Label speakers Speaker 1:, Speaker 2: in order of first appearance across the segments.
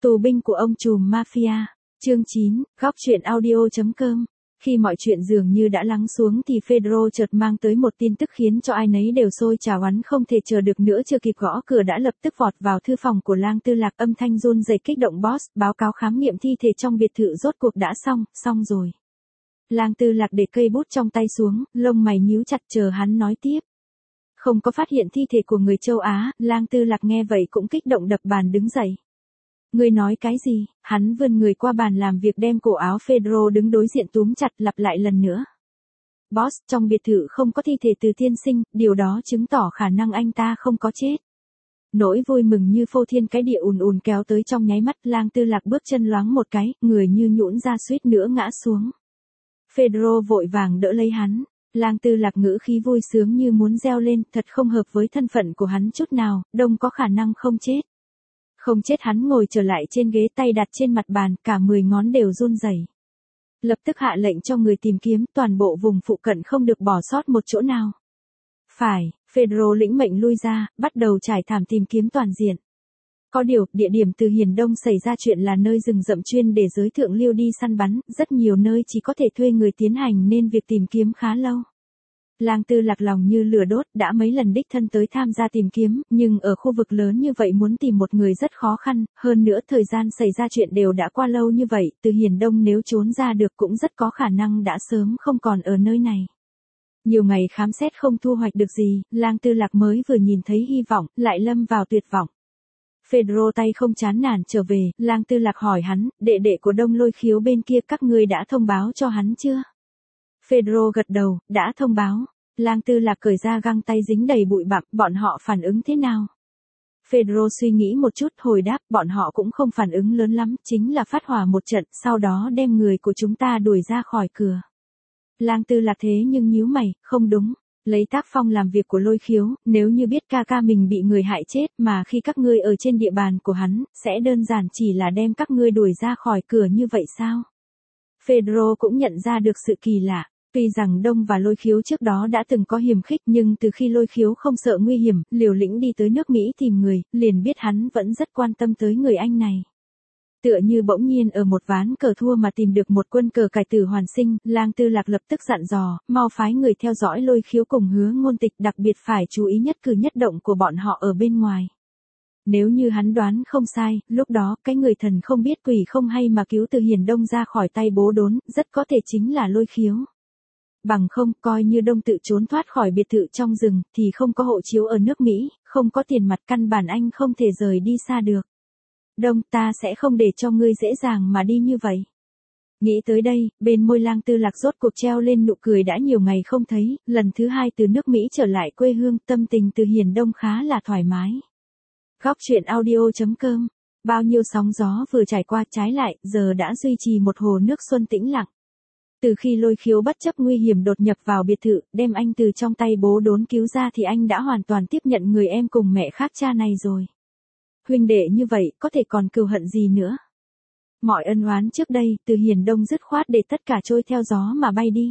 Speaker 1: Tù binh của ông trùm mafia. Chương 9, góc truyện audio.com. Khi mọi chuyện dường như đã lắng xuống thì Pedro chợt mang tới một tin tức khiến cho ai nấy đều sôi trào, hắn không thể chờ được nữa, chưa kịp gõ cửa đã lập tức vọt vào thư phòng của Lang Tư Lạc, âm thanh run rẩy kích động. Boss, báo cáo khám nghiệm thi thể trong biệt thự rốt cuộc đã xong rồi. Lang Tư Lạc để cây bút trong tay xuống, lông mày nhíu chặt chờ hắn nói tiếp. Không có phát hiện thi thể của người châu Á. Lang Tư Lạc nghe vậy cũng kích động đập bàn đứng dậy. Ngươi nói cái gì? Hắn vươn người qua bàn làm việc đem cổ áo Pedro đứng đối diện túm chặt, lặp lại lần nữa. Boss, trong biệt thự không có thi thể từ tiên sinh, điều đó chứng tỏ khả năng anh ta không có chết. Nỗi vui mừng như phô thiên cái địa ùn kéo tới trong nháy mắt. Lang Tư Lạc bước chân loáng một cái, người như nhũn ra suýt nữa ngã xuống. Pedro vội vàng đỡ lấy hắn. Lang Tư Lạc ngữ khí vui sướng như muốn reo lên, thật không hợp với thân phận của hắn chút nào, Đông có khả năng không chết. Không chết. Hắn ngồi trở lại trên ghế, tay đặt trên mặt bàn, cả 10 ngón đều run rẩy. Lập tức hạ lệnh cho người tìm kiếm toàn bộ vùng phụ cận, không được bỏ sót một chỗ nào. Phải. Pedro lĩnh mệnh lui ra, bắt đầu trải thảm tìm kiếm toàn diện. Có điều, địa điểm Từ Hiền Đông xảy ra chuyện là nơi rừng rậm chuyên để giới thượng lưu đi săn bắn, rất nhiều nơi chỉ có thể thuê người tiến hành nên việc tìm kiếm khá lâu. Lang Tư Lạc lòng như lửa đốt, đã mấy lần đích thân tới tham gia tìm kiếm, nhưng ở khu vực lớn như vậy muốn tìm một người rất khó khăn, hơn nữa thời gian xảy ra chuyện đều đã qua lâu như vậy, Từ Hiền Đông nếu trốn ra được cũng rất có khả năng đã sớm không còn ở nơi này. Nhiều ngày khám xét không thu hoạch được gì, Lang Tư Lạc mới vừa nhìn thấy hy vọng, lại lâm vào tuyệt vọng. Pedro tay không chán nản trở về, Lang Tư Lạc hỏi hắn, đệ đệ của Đông Lôi Khiếu bên kia các ngươi đã thông báo cho hắn chưa? Pedro gật đầu, đã thông báo. Lang Tư Lạc cởi ra găng tay dính đầy bụi bặm, bọn họ phản ứng thế nào? Pedro suy nghĩ một chút, hồi đáp, bọn họ cũng không phản ứng lớn lắm, chính là phát hỏa một trận, sau đó đem người của chúng ta đuổi ra khỏi cửa. Lang Tư Lạc thế nhưng nhíu mày, không đúng. Lấy tác phong làm việc của Lôi Khiếu, nếu như biết ca ca mình bị người hại chết mà khi các ngươi ở trên địa bàn của hắn, sẽ đơn giản chỉ là đem các ngươi đuổi ra khỏi cửa như vậy sao? Pedro cũng nhận ra được sự kỳ lạ. Tuy rằng Đông và Lôi Khiếu trước đó đã từng có hiềm khích, nhưng từ khi Lôi Khiếu không sợ nguy hiểm, liều lĩnh đi tới nước Mỹ tìm người, liền biết hắn vẫn rất quan tâm tới người anh này. Tựa như bỗng nhiên ở một ván cờ thua mà tìm được một quân cờ cải tử hoàn sinh, Lang Tư Lạc lập tức dặn dò, mau phái người theo dõi Lôi Khiếu cùng Hứa Ngôn Tịch, đặc biệt phải chú ý nhất cử nhất động của bọn họ ở bên ngoài. Nếu như hắn đoán không sai, lúc đó, cái người thần không biết quỷ không hay mà cứu Từ Hiền Đông ra khỏi tay bố đốn, rất có thể chính là Lôi Khiếu. Bằng không, coi như Đông tự trốn thoát khỏi biệt thự trong rừng, thì không có hộ chiếu ở nước Mỹ, không có tiền mặt, căn bản anh không thể rời đi xa được. Đông, ta sẽ không để cho ngươi dễ dàng mà đi như vậy. Nghĩ tới đây, bên môi Lang Tư Lạc rốt cuộc treo lên nụ cười, đã nhiều ngày không thấy, lần thứ hai từ nước Mỹ trở lại quê hương, tâm tình Từ Hiền Đông khá là thoải mái. Góc truyện audio.com. Bao nhiêu sóng gió vừa trải qua, trái lại, giờ đã duy trì một hồ nước xuân tĩnh lặng. Từ khi Lôi Khiếu bất chấp nguy hiểm đột nhập vào biệt thự, đem anh từ trong tay bố đốn cứu ra thì anh đã hoàn toàn tiếp nhận người em cùng mẹ khác cha này rồi. Huynh đệ như vậy, có thể còn cừu hận gì nữa? Mọi ân oán trước đây, Từ Hiền Đông dứt khoát để tất cả trôi theo gió mà bay đi.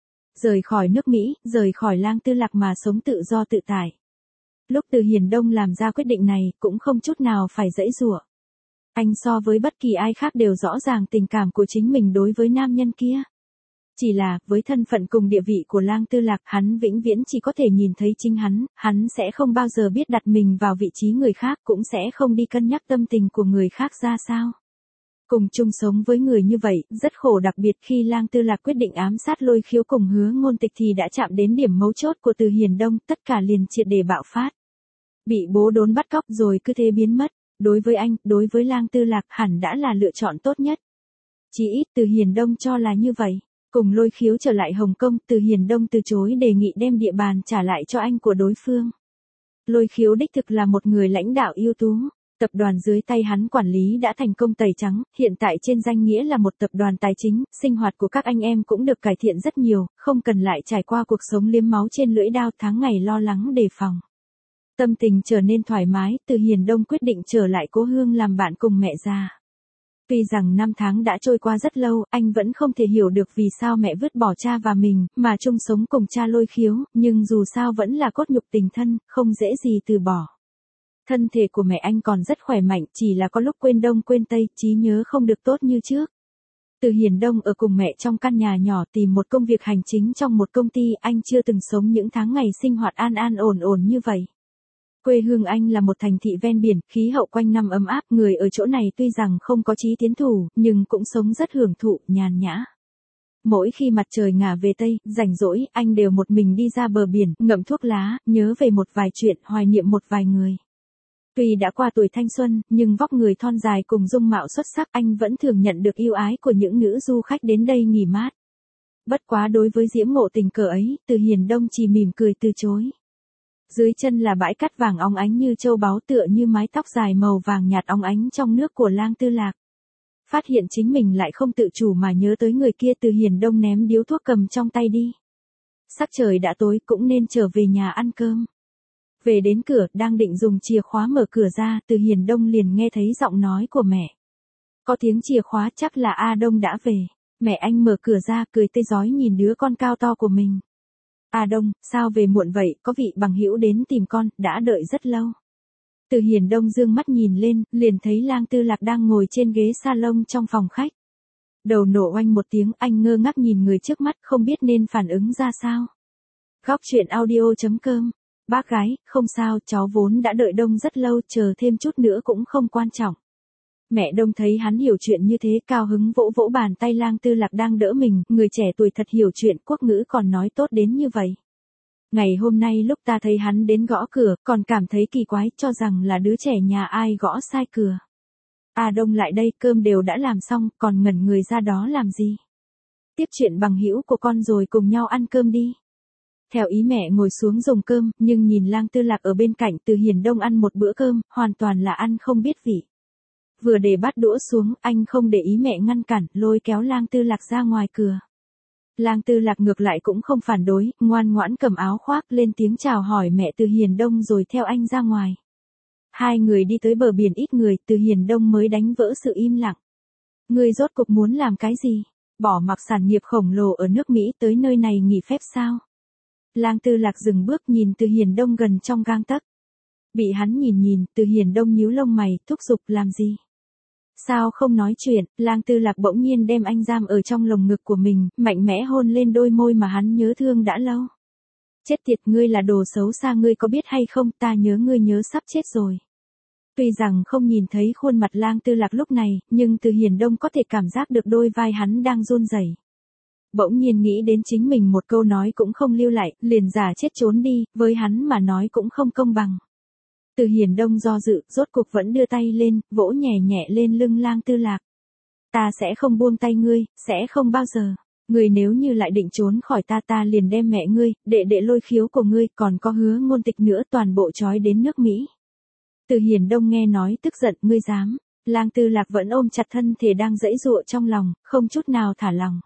Speaker 1: Rời khỏi nước Mỹ, rời khỏi Lang Tư Lạc mà sống tự do tự tại. Lúc Từ Hiền Đông làm ra quyết định này, cũng không chút nào phải giãy giụa. Anh so với bất kỳ ai khác đều rõ ràng tình cảm của chính mình đối với nam nhân kia. Chỉ là, với thân phận cùng địa vị của Lang Tư Lạc, hắn vĩnh viễn chỉ có thể nhìn thấy chính hắn sẽ không bao giờ biết đặt mình vào vị trí người khác, cũng sẽ không đi cân nhắc tâm tình của người khác ra sao. Cùng chung sống với người như vậy, rất khổ, đặc biệt khi Lang Tư Lạc quyết định ám sát Lôi Khiếu cùng Hứa Ngôn Tịch thì đã chạm đến điểm mấu chốt của Từ Hiền Đông, tất cả liền triệt để bạo phát. Bị bố đốn bắt cóc rồi cứ thế biến mất, đối với anh, đối với Lang Tư Lạc hẳn đã là lựa chọn tốt nhất. Chỉ ít Từ Hiền Đông cho là như vậy. Cùng Lôi Khiếu trở lại Hồng Kông, Từ Hiền Đông từ chối đề nghị đem địa bàn trả lại cho anh của đối phương. Lôi Khiếu đích thực là một người lãnh đạo ưu tú. Tập đoàn dưới tay hắn quản lý đã thành công tẩy trắng, hiện tại trên danh nghĩa là một tập đoàn tài chính, sinh hoạt của các anh em cũng được cải thiện rất nhiều, không cần lại trải qua cuộc sống liếm máu trên lưỡi dao, tháng ngày lo lắng đề phòng. Tâm tình trở nên thoải mái, Từ Hiền Đông quyết định trở lại cố hương làm bạn cùng mẹ già. Tuy rằng năm tháng đã trôi qua rất lâu, anh vẫn không thể hiểu được vì sao mẹ vứt bỏ cha và mình, mà chung sống cùng cha Lôi Khiếu, nhưng dù sao vẫn là cốt nhục tình thân, không dễ gì từ bỏ. Thân thể của mẹ anh còn rất khỏe mạnh, chỉ là có lúc quên đông quên tây, trí nhớ không được tốt như trước. Từ Hiền Đông ở cùng mẹ trong căn nhà nhỏ tìm một công việc hành chính trong một công ty, anh chưa từng sống những tháng ngày sinh hoạt an an ổn ổn như vậy. Quê hương anh là một thành thị ven biển, khí hậu quanh năm ấm áp, người ở chỗ này tuy rằng không có chí tiến thủ, nhưng cũng sống rất hưởng thụ, nhàn nhã. Mỗi khi mặt trời ngả về Tây, rảnh rỗi, anh đều một mình đi ra bờ biển, ngậm thuốc lá, nhớ về một vài chuyện, hoài niệm một vài người. Tuy đã qua tuổi thanh xuân, nhưng vóc người thon dài cùng dung mạo xuất sắc, anh vẫn thường nhận được yêu ái của những nữ du khách đến đây nghỉ mát. Bất quá đối với diễm ngộ tình cờ ấy, Từ Hiền Đông chỉ mỉm cười từ chối. Dưới chân là bãi cát vàng óng ánh như châu báu, tựa như mái tóc dài màu vàng nhạt óng ánh trong nước của Lang Tư Lạc. Phát hiện chính mình lại không tự chủ mà nhớ tới người kia, Từ Hiền Đông ném điếu thuốc cầm trong tay đi. Sắc trời đã tối, cũng nên trở về nhà ăn cơm. Về đến cửa, đang định dùng chìa khóa mở cửa ra, Từ Hiền Đông liền nghe thấy giọng nói của mẹ. Có tiếng chìa khóa, chắc là A Đông đã về. Mẹ anh mở cửa ra, cười tươi rói nhìn đứa con cao to của mình. A Đông, sao về muộn vậy, có vị bằng hữu đến tìm con, đã đợi rất lâu. Từ Hiền Đông dương mắt nhìn lên, liền thấy Lang Tư Lạc đang ngồi trên ghế salon trong phòng khách. Đầu nổ oanh một tiếng, anh ngơ ngác nhìn người trước mắt, không biết nên phản ứng ra sao. Góc truyện audio.com. Bác gái, không sao, cháu vốn đã đợi Đông rất lâu, chờ thêm chút nữa cũng không quan trọng. Mẹ Đông thấy hắn hiểu chuyện như thế, cao hứng vỗ vỗ bàn tay Lang Tư Lạc đang đỡ mình, người trẻ tuổi thật hiểu chuyện, quốc ngữ còn nói tốt đến như vậy. Ngày hôm nay lúc ta thấy hắn đến gõ cửa, còn cảm thấy kỳ quái, cho rằng là đứa trẻ nhà ai gõ sai cửa. A Đông lại đây, cơm đều đã làm xong, còn ngẩn người ra đó làm gì? Tiếp chuyện bằng hữu của con rồi cùng nhau ăn cơm đi. Theo ý mẹ ngồi xuống dùng cơm, nhưng nhìn Lang Tư Lạc ở bên cạnh, Từ Hiền Đông ăn một bữa cơm, hoàn toàn là ăn không biết vị. Vừa để bát đũa xuống, anh không để ý mẹ ngăn cản, lôi kéo Lang Tư Lạc ra ngoài cửa. Lang Tư Lạc ngược lại cũng không phản đối, ngoan ngoãn cầm áo khoác lên tiếng chào hỏi mẹ Từ Hiền Đông rồi theo anh ra ngoài. Hai người đi tới bờ biển ít người, Từ Hiền Đông mới đánh vỡ sự im lặng. Ngươi rốt cuộc muốn làm cái gì? Bỏ mặc sản nghiệp khổng lồ ở nước Mỹ tới nơi này nghỉ phép sao? Lang Tư Lạc dừng bước nhìn Từ Hiền Đông gần trong gang tấc. Bị hắn nhìn, Từ Hiền Đông nhíu lông mày, thúc giục làm gì? Sao không nói chuyện? Lang Tư Lạc bỗng nhiên đem anh giam ở trong lồng ngực của mình, mạnh mẽ hôn lên đôi môi mà hắn nhớ thương đã lâu. Chết tiệt, ngươi là đồ xấu xa, ngươi có biết hay không, ta nhớ ngươi nhớ sắp chết rồi. Tuy rằng không nhìn thấy khuôn mặt Lang Tư Lạc lúc này, nhưng Từ Hiền Đông có thể cảm giác được đôi vai hắn đang run rẩy. Bỗng nhiên nghĩ đến chính mình một câu nói cũng không lưu lại, liền giả chết trốn đi, với hắn mà nói cũng không công bằng. Từ Hiền Đông do dự, rốt cuộc vẫn đưa tay lên, vỗ nhẹ nhẹ lên lưng Lang Tư Lạc. Ta sẽ không buông tay ngươi, sẽ không bao giờ. Ngươi nếu như lại định trốn khỏi ta liền đem mẹ ngươi, đệ Lôi Khiếu của ngươi, còn có Hứa Ngôn Tịch nữa toàn bộ trói đến nước Mỹ. Từ Hiền Đông nghe nói tức giận, ngươi dám. Lang Tư Lạc vẫn ôm chặt thân thể đang giãy giụa trong lòng, không chút nào thả lòng.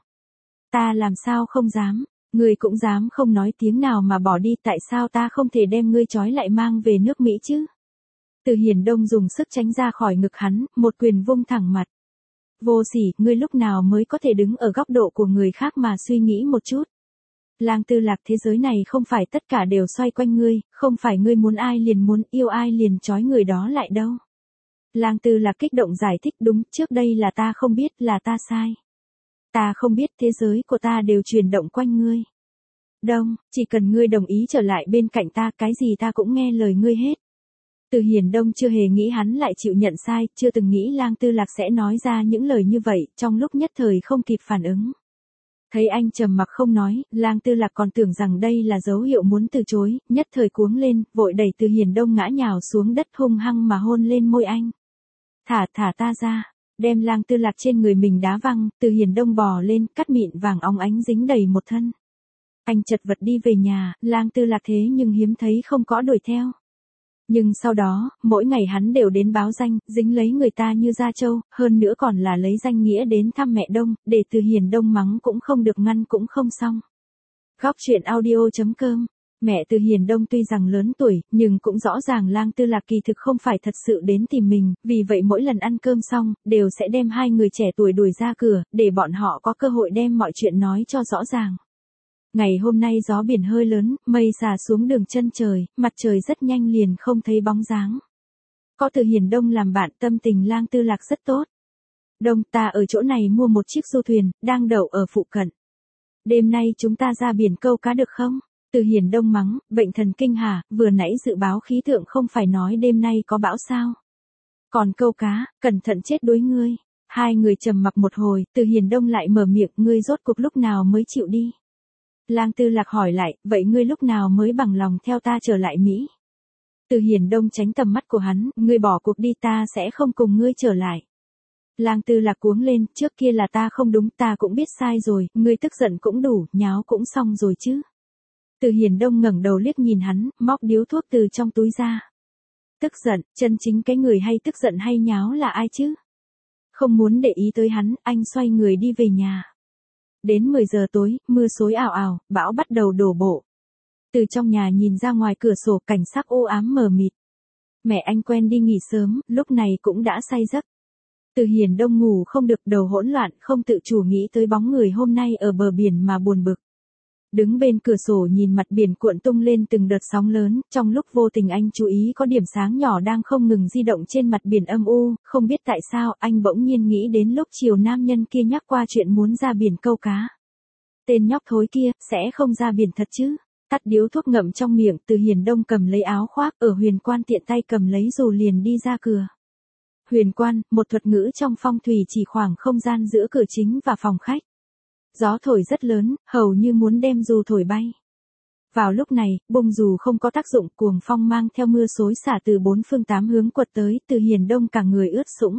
Speaker 1: Ta làm sao không dám, ngươi cũng dám không nói tiếng nào mà bỏ đi, tại sao ta không thể đem ngươi trói lại mang về nước Mỹ chứ? Từ Hiền Đông dùng sức tránh ra khỏi ngực hắn, một quyền vung thẳng mặt. Vô sỉ, ngươi lúc nào mới có thể đứng ở góc độ của người khác mà suy nghĩ một chút. Lang Tư Lạc, thế giới này không phải tất cả đều xoay quanh ngươi, không phải ngươi muốn ai liền muốn, yêu ai liền trói người đó lại đâu. Lang Tư Lạc kích động giải thích, đúng, trước đây là ta không biết, là ta sai. Ta không biết, thế giới của ta đều chuyển động quanh ngươi. Đông, chỉ cần ngươi đồng ý trở lại bên cạnh ta, cái gì ta cũng nghe lời ngươi hết. Từ Hiền Đông chưa hề nghĩ hắn lại chịu nhận sai, chưa từng nghĩ Lang Tư Lạc sẽ nói ra những lời như vậy, trong lúc nhất thời không kịp phản ứng. Thấy anh trầm mặc không nói, Lang Tư Lạc còn tưởng rằng đây là dấu hiệu muốn từ chối, nhất thời cuống lên, vội đẩy Từ Hiền Đông ngã nhào xuống đất hung hăng mà hôn lên môi anh. Thả ta ra, đem Lang Tư Lạc trên người mình đá văng, Từ Hiền Đông bò lên, cắt mịn vàng óng ánh dính đầy một thân. Anh chật vật đi về nhà, Lang Tư Lạc thế nhưng hiếm thấy không có đuổi theo. Nhưng sau đó, mỗi ngày hắn đều đến báo danh, dính lấy người ta như da trâu, hơn nữa còn là lấy danh nghĩa đến thăm mẹ Đông, để Từ Hiền Đông mắng cũng không được ngăn cũng không xong. Góc truyện audio.com. Mẹ Từ Hiền Đông tuy rằng lớn tuổi, nhưng cũng rõ ràng Lang Tư Lạc kỳ thực không phải thật sự đến tìm mình, vì vậy mỗi lần ăn cơm xong, đều sẽ đem hai người trẻ tuổi đuổi ra cửa, để bọn họ có cơ hội đem mọi chuyện nói cho rõ ràng. Ngày hôm nay gió biển hơi lớn, mây xả xuống đường chân trời, mặt trời rất nhanh liền không thấy bóng dáng. có Từ Hiền Đông làm bạn tâm tình Lang Tư Lạc rất tốt. Đông, ta ở chỗ này mua một chiếc du thuyền, đang đậu ở phụ cận. Đêm nay chúng ta ra biển câu cá được không? Từ Hiền Đông mắng, bệnh thần kinh hả, vừa nãy dự báo khí tượng không phải nói đêm nay có bão sao? Còn câu cá, cẩn thận chết đuối ngươi. Hai người trầm mặc một hồi, Từ Hiền Đông lại mở miệng, ngươi rốt cuộc lúc nào mới chịu đi? Lang Tư Lạc hỏi lại, vậy ngươi lúc nào mới bằng lòng theo ta trở lại Mỹ? Từ Hiền Đông tránh tầm mắt của hắn, ngươi bỏ cuộc đi, ta sẽ không cùng ngươi trở lại. Lang Tư Lạc cuống lên, trước kia là ta không đúng, ta cũng biết sai rồi, ngươi tức giận cũng đủ, nháo cũng xong rồi chứ. Từ Hiền Đông ngẩng đầu liếc nhìn hắn, móc điếu thuốc từ trong túi ra. Tức giận, chân chính cái người hay tức giận hay nháo là ai chứ? Không muốn để ý tới hắn, anh xoay người đi về nhà. Đến 10 giờ tối, mưa xối ào ào, bão bắt đầu đổ bộ. Từ trong nhà nhìn ra ngoài cửa sổ, cảnh sắc u ám mờ mịt. Mẹ anh quen đi nghỉ sớm, lúc này cũng đã say giấc. Từ Hiền Đông ngủ không được, đầu hỗn loạn, không tự chủ nghĩ tới bóng người hôm nay ở bờ biển mà buồn bực. Đứng bên cửa sổ nhìn mặt biển cuộn tung lên từng đợt sóng lớn, trong lúc vô tình anh chú ý có điểm sáng nhỏ đang không ngừng di động trên mặt biển âm u, không biết tại sao anh bỗng nhiên nghĩ đến lúc chiều nam nhân kia nhắc qua chuyện muốn ra biển câu cá. Tên nhóc thối kia, sẽ không ra biển thật chứ? Tắt điếu thuốc ngậm trong miệng, Từ Hiền Đông cầm lấy áo khoác, ở Huyền Quan tiện tay cầm lấy dù liền đi ra cửa. Huyền Quan, một thuật ngữ trong phong thủy chỉ khoảng không gian giữa cửa chính và phòng khách. Gió thổi rất lớn, hầu như muốn đem dù thổi bay. Vào lúc này, bông dù không có tác dụng, cuồng phong mang theo mưa xối xả từ bốn phương tám hướng quật tới, Từ Hiền Đông cả người ướt sũng.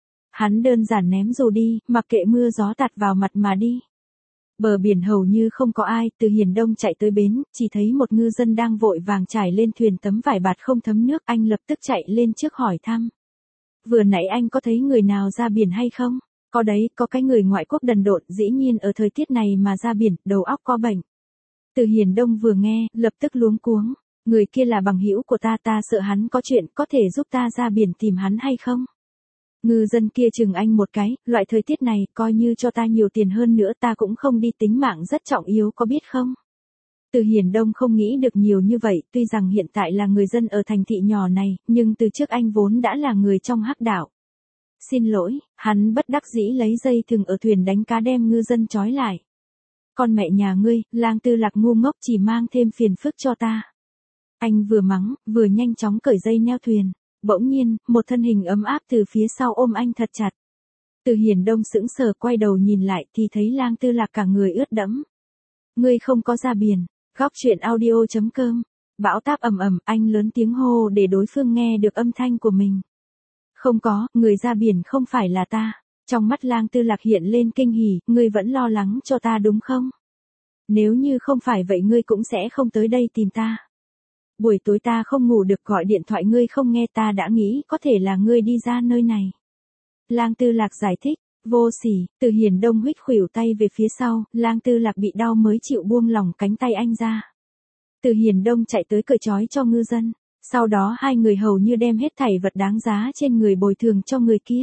Speaker 1: Hắn đơn giản ném dù đi, mặc kệ mưa gió tạt vào mặt mà đi. Bờ biển hầu như không có ai, Từ Hiền Đông chạy tới bến, chỉ thấy một ngư dân đang vội vàng trải lên thuyền tấm vải bạt không thấm nước, anh lập tức chạy lên trước hỏi thăm. Vừa nãy anh có thấy người nào ra biển hay không? Có đấy, có cái người ngoại quốc đần độn, dĩ nhiên ở thời tiết này mà ra biển, đầu óc có bệnh. Từ Hiền Đông vừa nghe, lập tức luống cuống, người kia là bằng hữu của ta, ta sợ hắn có chuyện, có thể giúp ta ra biển tìm hắn hay không? Ngư dân kia chừng anh một cái, loại thời tiết này, coi như cho ta nhiều tiền hơn nữa ta cũng không đi, tính mạng rất trọng yếu, có biết không? Từ Hiền Đông không nghĩ được nhiều như vậy, tuy rằng hiện tại là người dân ở thành thị nhỏ này, nhưng từ trước anh vốn đã là người trong hắc đạo. Xin lỗi, hắn bất đắc dĩ lấy dây thừng ở thuyền đánh cá đem ngư dân trói lại. Con mẹ nhà ngươi, Lang Tư Lạc ngu ngốc, chỉ mang thêm phiền phức cho ta. Anh vừa mắng, vừa nhanh chóng cởi dây neo thuyền. Bỗng nhiên, một thân hình ấm áp từ phía sau ôm anh thật chặt. Từ Hiền Đông sững sờ quay đầu nhìn lại thì thấy Lang Tư Lạc cả người ướt đẫm. Ngươi không có ra biển. Góc truyện audio.com. Bão táp ầm ầm, anh lớn tiếng hô để đối phương nghe được âm thanh của mình. Không có, người ra biển không phải là ta. Trong mắt Lang Tư Lạc hiện lên kinh hỉ, ngươi vẫn lo lắng cho ta đúng không? Nếu như không phải vậy ngươi cũng sẽ không tới đây tìm ta. Buổi tối ta không ngủ được, gọi điện thoại ngươi không nghe, ta đã nghĩ có thể là ngươi đi ra nơi này. Lang Tư Lạc giải thích, vô sỉ. Từ Hiền Đông huých khuỷu tay về phía sau, Lang Tư Lạc bị đau mới chịu buông lỏng cánh tay anh ra. Từ Hiền Đông chạy tới cởi trói cho ngư dân, sau đó hai người hầu như đem hết thảy vật đáng giá trên người bồi thường cho người kia.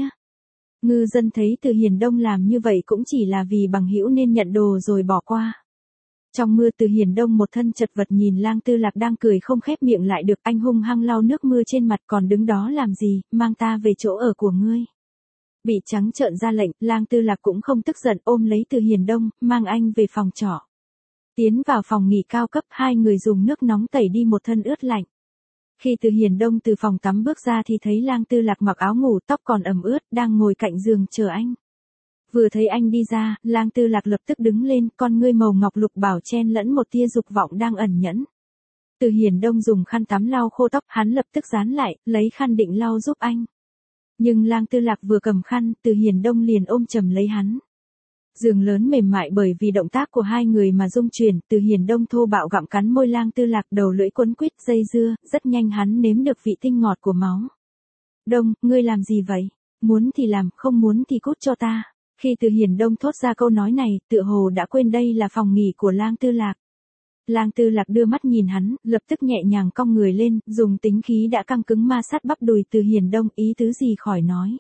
Speaker 1: Ngư dân thấy Từ Hiền Đông làm như vậy cũng chỉ là vì bằng hữu nên nhận đồ rồi bỏ qua. Trong mưa, Từ Hiền Đông một thân chật vật nhìn Lang Tư Lạc đang cười không khép miệng lại được, anh hung hăng lau nước mưa trên mặt, còn đứng đó làm gì, mang ta về chỗ ở của ngươi. Bị trắng trợn ra lệnh, Lang Tư Lạc cũng không tức giận, ôm lấy Từ Hiền Đông, mang anh về phòng trọ. Tiến vào phòng nghỉ cao cấp, hai người dùng nước nóng tẩy đi một thân ướt lạnh. Khi Từ Hiền Đông từ phòng tắm bước ra thì thấy Lang Tư Lạc mặc áo ngủ, tóc còn ẩm ướt, đang ngồi cạnh giường chờ anh. Vừa thấy anh đi ra, Lang Tư Lạc lập tức đứng lên, con ngươi màu ngọc lục bảo chen lẫn một tia dục vọng đang ẩn nhẫn. Từ Hiền Đông dùng khăn tắm lau khô tóc, hắn lập tức dán lại, lấy khăn định lau giúp anh. Nhưng Lang Tư Lạc vừa cầm khăn, Từ Hiền Đông liền ôm chầm lấy hắn. Giường lớn mềm mại bởi vì động tác của hai người mà rung chuyển, Từ Hiền Đông thô bạo gặm cắn môi Lang Tư Lạc, đầu lưỡi quấn quýt dây dưa, rất nhanh hắn nếm được vị tinh ngọt của máu. Đông, ngươi làm gì vậy? Muốn thì làm, không muốn thì cút cho ta. Khi Từ Hiền Đông thốt ra câu nói này, tựa hồ đã quên đây là phòng nghỉ của Lang Tư Lạc. Lang Tư Lạc đưa mắt nhìn hắn, lập tức nhẹ nhàng cong người lên, dùng tính khí đã căng cứng ma sát bắp đùi Từ Hiền Đông, ý tứ gì khỏi nói.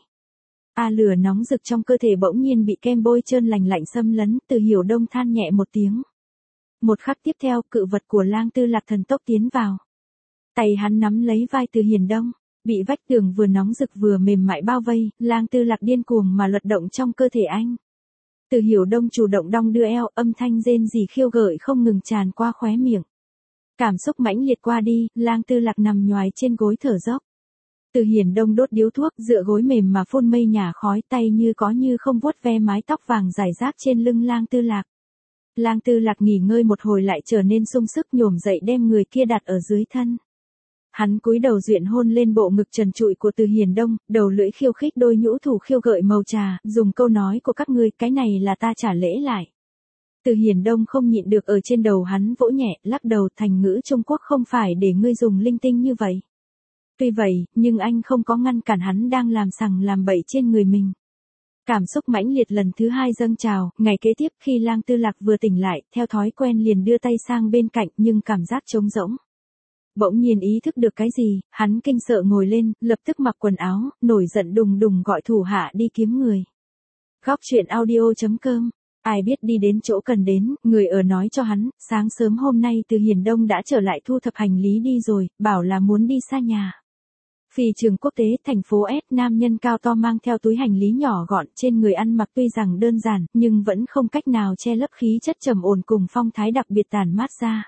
Speaker 1: Lửa nóng rực trong cơ thể bỗng nhiên bị kem bôi trơn lành lạnh xâm lấn, Từ Hiền Đông than nhẹ một tiếng. Một khắc tiếp theo, cự vật của Lang Tư Lạc thần tốc tiến vào. Tay hắn nắm lấy vai Từ Hiền Đông, Bị vách tường vừa nóng rực vừa mềm mại bao vây, Lang Tư Lạc điên cuồng mà luật động trong cơ thể anh. Từ Hiểu Đông chủ động đong đưa eo, âm thanh rên rỉ khiêu gợi không ngừng tràn qua khóe miệng. Cảm xúc mãnh liệt qua đi, Lang Tư Lạc nằm nhoài trên gối thở dốc. Từ Hiển Đông đốt điếu thuốc, dựa gối mềm mà phun mây nhả khói, tay như có như không vuốt ve mái tóc vàng rải rác trên lưng Lang Tư Lạc. Lang Tư Lạc nghỉ ngơi một hồi lại trở nên sung sức nhổm dậy đem người kia đặt ở dưới thân. Hắn cúi đầu duyện hôn lên bộ ngực trần trụi của Từ Hiển Đông, đầu lưỡi khiêu khích đôi nhũ thủ khiêu gợi màu trà, dùng câu nói của các ngươi, cái này là ta trả lễ lại. Từ Hiển Đông không nhịn được ở trên đầu hắn vỗ nhẹ, lắc đầu, thành ngữ Trung Quốc không phải để ngươi dùng linh tinh như vậy. Tuy vậy, nhưng anh không có ngăn cản hắn đang làm sằng làm bậy trên người mình. Cảm xúc mãnh liệt lần thứ hai dâng trào, ngày kế tiếp khi Lang Tư Lạc vừa tỉnh lại, theo thói quen liền đưa tay sang bên cạnh nhưng cảm giác trống rỗng. Bỗng nhiên ý thức được cái gì, hắn kinh sợ ngồi lên, lập tức mặc quần áo, nổi giận đùng đùng gọi thủ hạ đi kiếm người. Góc truyện audio.com. Ai biết đi đến chỗ cần đến, người ở nói cho hắn, sáng sớm hôm nay Từ Hiển Đông đã trở lại thu thập hành lý đi rồi, bảo là muốn đi xa nhà. Phi trường quốc tế thành phố S, nam nhân cao to mang theo túi hành lý nhỏ gọn, trên người ăn mặc tuy rằng đơn giản, nhưng vẫn không cách nào che lấp khí chất trầm ổn cùng phong thái đặc biệt tản mát ra.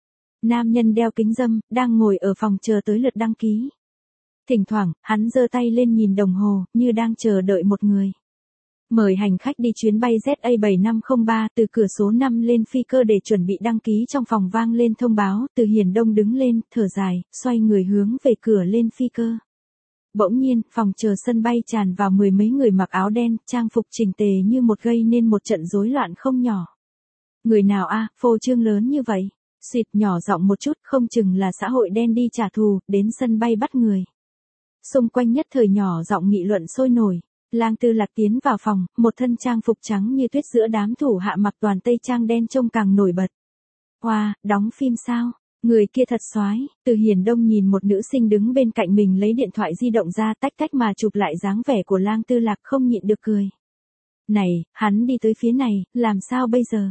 Speaker 1: Nam nhân đeo kính râm, đang ngồi ở phòng chờ tới lượt đăng ký. Thỉnh thoảng, hắn giơ tay lên nhìn đồng hồ, như đang chờ đợi một người. Mời hành khách đi chuyến bay ZA7503 từ cửa số 5 lên phi cơ để chuẩn bị đăng ký, trong phòng vang lên thông báo. Từ Hiển Đông đứng lên, thở dài, xoay người hướng về cửa lên phi cơ. Bỗng nhiên, phòng chờ sân bay tràn vào mười mấy người mặc áo đen, trang phục chỉnh tề như một, gây nên một trận rối loạn không nhỏ. Người nào a, phô trương lớn như vậy? Xịt, nhỏ giọng một chút, không chừng là xã hội đen đi trả thù, đến sân bay bắt người. Xung quanh nhất thời nhỏ giọng nghị luận sôi nổi. Lang Tư Lạc tiến vào phòng, một thân trang phục trắng như tuyết, giữa đám thủ hạ mặc toàn tây trang đen trông càng nổi bật. Wow, đóng phim sao? Người kia thật soái. Từ Hiển Đông nhìn một nữ sinh đứng bên cạnh mình lấy điện thoại di động ra, tách tách mà chụp lại dáng vẻ của Lang Tư Lạc, không nhịn được cười. Này, hắn đi tới phía này, làm sao bây giờ?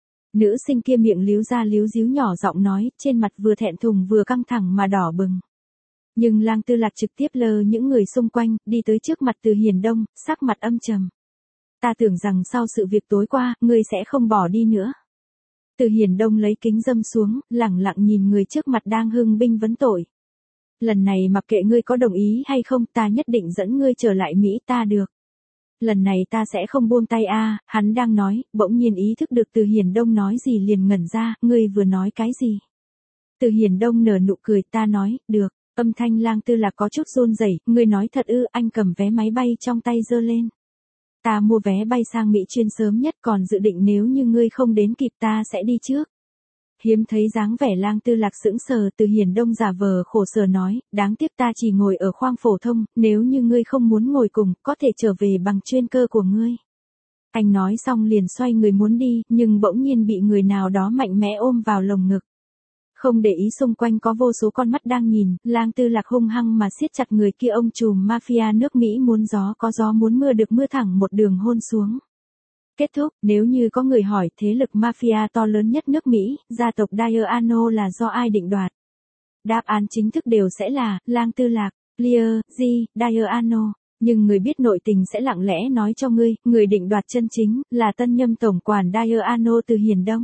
Speaker 1: Nữ sinh kia miệng líu ra líu díu nhỏ giọng nói, trên mặt vừa thẹn thùng vừa căng thẳng mà đỏ bừng. Nhưng Lang Tư Lạc trực tiếp lơ những người xung quanh, đi tới trước mặt Từ Hiển Đông, sắc mặt âm trầm. Ta tưởng rằng sau sự việc tối qua, ngươi sẽ không bỏ đi nữa. Từ Hiển Đông lấy kính râm xuống, lẳng lặng nhìn người trước mặt đang hưng binh vấn tội. Lần này mặc kệ ngươi có đồng ý hay không, ta nhất định dẫn ngươi trở lại Mỹ, ta được. Lần này ta sẽ không buông tay a. Hắn đang nói, bỗng nhiên ý thức được Từ Hiển Đông nói gì liền ngẩn ra, ngươi vừa nói cái gì? Từ Hiển Đông nở nụ cười, ta nói, được. Âm thanh Lang Tư Lạc có chút run rẩy, ngươi nói thật ư? Anh cầm vé máy bay trong tay giơ lên. Ta mua vé bay sang Mỹ chuyên sớm nhất, còn dự định nếu như ngươi không đến kịp ta sẽ đi trước. Hiếm thấy dáng vẻ Lang Tư Lạc sững sờ, Từ Hiển Đông giả vờ khổ sở nói, đáng tiếc ta chỉ ngồi ở khoang phổ thông, nếu như ngươi không muốn ngồi cùng, có thể trở về bằng chuyên cơ của ngươi. Anh nói xong liền xoay người muốn đi, nhưng bỗng nhiên bị người nào đó mạnh mẽ ôm vào lồng ngực. Không để ý xung quanh có vô số con mắt đang nhìn, Lang Tư Lạc hung hăng mà siết chặt người kia, ông trùm mafia nước Mỹ muốn gió có gió muốn mưa được mưa, thẳng một đường hôn xuống. Kết thúc, nếu như có người hỏi thế lực mafia to lớn nhất nước Mỹ, gia tộc Diano là do ai định đoạt? Đáp án chính thức đều sẽ là, Lang Tư Lạc, Lear, G, Diano. Nhưng người biết nội tình sẽ lặng lẽ nói cho ngươi, người định đoạt chân chính, là tân nhâm tổng quản Diano Từ Hiển Đông.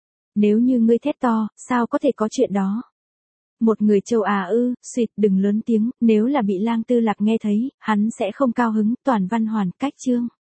Speaker 1: Nếu như ngươi thét to, sao có thể có chuyện đó? Một người châu Á ư? Xịt, đừng lớn tiếng, nếu là bị Lang Tư Lạc nghe thấy, hắn sẽ không cao hứng. Toàn văn hoàn cách chương.